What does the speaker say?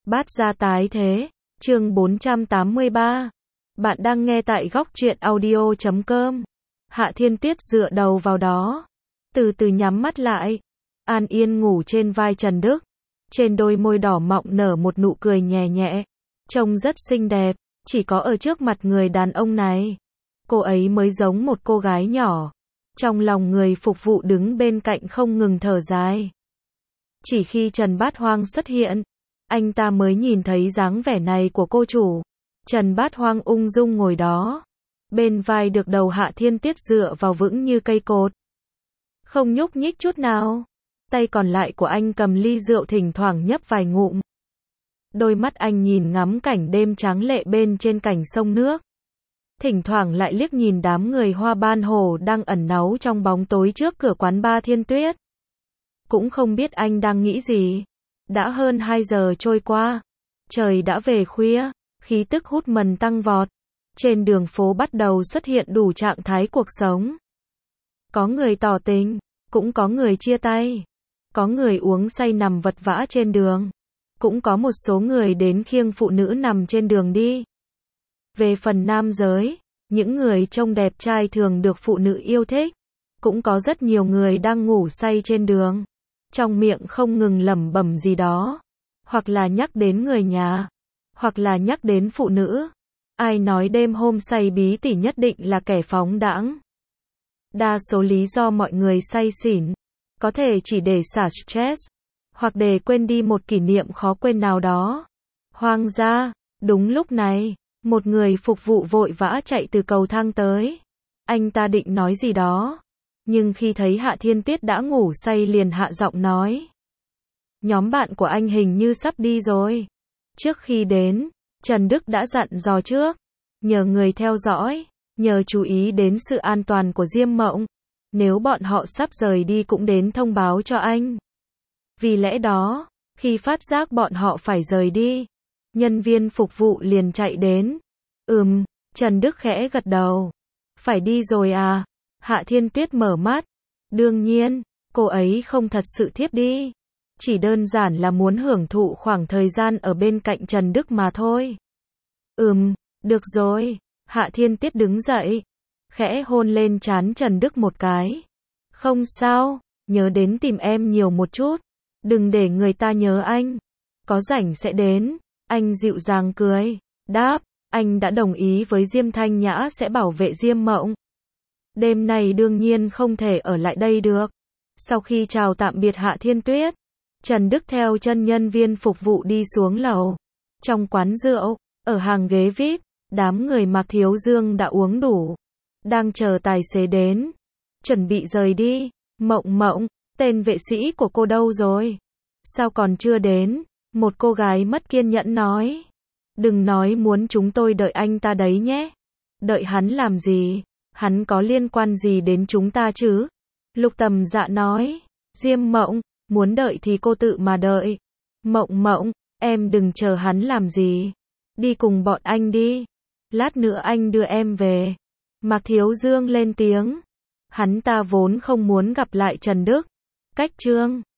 Bát gia tái thế, chương 483. Bạn đang nghe tại góc truyện audio.com. Hạ Thiên Tuyết dựa đầu vào đó, từ từ nhắm mắt lại, an yên ngủ trên vai Trần Đức. Trên đôi môi đỏ mọng nở một nụ cười nhẹ nhẹ, trông rất xinh đẹp, chỉ có ở trước mặt người đàn ông này, cô ấy mới giống một cô gái nhỏ. Trong lòng người phục vụ đứng bên cạnh không ngừng thở dài. Chỉ khi Trần Bát Hoang xuất hiện, anh ta mới nhìn thấy dáng vẻ này của cô chủ. Trần Bát Hoang ung dung ngồi đó, bên vai được đầu Hạ Thiên Tuyết dựa vào vững như cây cột, không nhúc nhích chút nào. Tay còn lại của anh cầm ly rượu thỉnh thoảng nhấp vài ngụm. Đôi mắt anh nhìn ngắm cảnh đêm tráng lệ bên trên cảnh sông nước. Thỉnh thoảng lại liếc nhìn đám người Hoa Ban Hồ đang ẩn náu trong bóng tối trước cửa quán bar Thiên Tuyết. Cũng không biết anh đang nghĩ gì. Đã hơn 2 giờ trôi qua, trời đã về khuya, khí tức hút mần tăng vọt. Trên đường phố bắt đầu xuất hiện đủ trạng thái cuộc sống. Có người tỏ tình, cũng có người chia tay. Có người uống say nằm vật vã trên đường. Cũng có một số người đến khiêng phụ nữ nằm trên đường đi. Về phần nam giới, những người trông đẹp trai thường được phụ nữ yêu thích. Cũng có rất nhiều người đang ngủ say trên đường, trong miệng không ngừng lẩm bẩm gì đó, hoặc là nhắc đến người nhà, hoặc là nhắc đến phụ nữ. Ai nói đêm hôm say bí tỉ nhất định là kẻ phóng đãng. Đa số lý do mọi người say xỉn, có thể chỉ để xả stress, hoặc để quên đi một kỷ niệm khó quên nào đó. Hoang gia, đúng lúc này, một người phục vụ vội vã chạy từ cầu thang tới. Anh ta định nói gì đó, nhưng khi thấy Hạ Thiên Tuyết đã ngủ say liền hạ giọng nói. Nhóm bạn của anh hình như sắp đi rồi. Trước khi đến, Trần Đức đã dặn dò trước, nhờ người theo dõi, nhờ chú ý đến sự an toàn của Diêm Mộng. Nếu bọn họ sắp rời đi cũng đến thông báo cho anh. Vì lẽ đó, khi phát giác bọn họ phải rời đi, nhân viên phục vụ liền chạy đến. Trần Đức khẽ gật đầu. Phải đi rồi à? Hạ Thiên Tuyết mở mắt. Đương nhiên, cô ấy không thật sự thiếp đi. Chỉ đơn giản là muốn hưởng thụ khoảng thời gian ở bên cạnh Trần Đức mà thôi. Được rồi. Hạ Thiên Tuyết đứng dậy, khẽ hôn lên trán Trần Đức một cái. Không sao, nhớ đến tìm em nhiều một chút. Đừng để người ta nhớ anh. Có rảnh sẽ đến. Anh dịu dàng cười, đáp, anh đã đồng ý với Diêm Thanh Nhã sẽ bảo vệ Diêm Mộng. Đêm này đương nhiên không thể ở lại đây được. Sau khi chào tạm biệt Hạ Thiên Tuyết, Trần Đức theo chân nhân viên phục vụ đi xuống lầu. Trong quán rượu, ở hàng ghế VIP, đám người Mạc Thiếu Dương đã uống đủ, đang chờ tài xế đến, chuẩn bị rời đi. Mộng, tên vệ sĩ của cô đâu rồi? Sao còn chưa đến? Một cô gái mất kiên nhẫn nói. Đừng nói muốn chúng tôi đợi anh ta đấy nhé. Đợi hắn làm gì? Hắn có liên quan gì đến chúng ta chứ? Lục Tầm Dạ nói. Diêm Mộng, muốn đợi thì cô tự mà đợi. Mộng, em đừng chờ hắn làm gì. Đi cùng bọn anh đi. Lát nữa anh đưa em về. Mạc Thiếu Dương lên tiếng. Hắn ta vốn không muốn gặp lại Trần Đức. Cách chương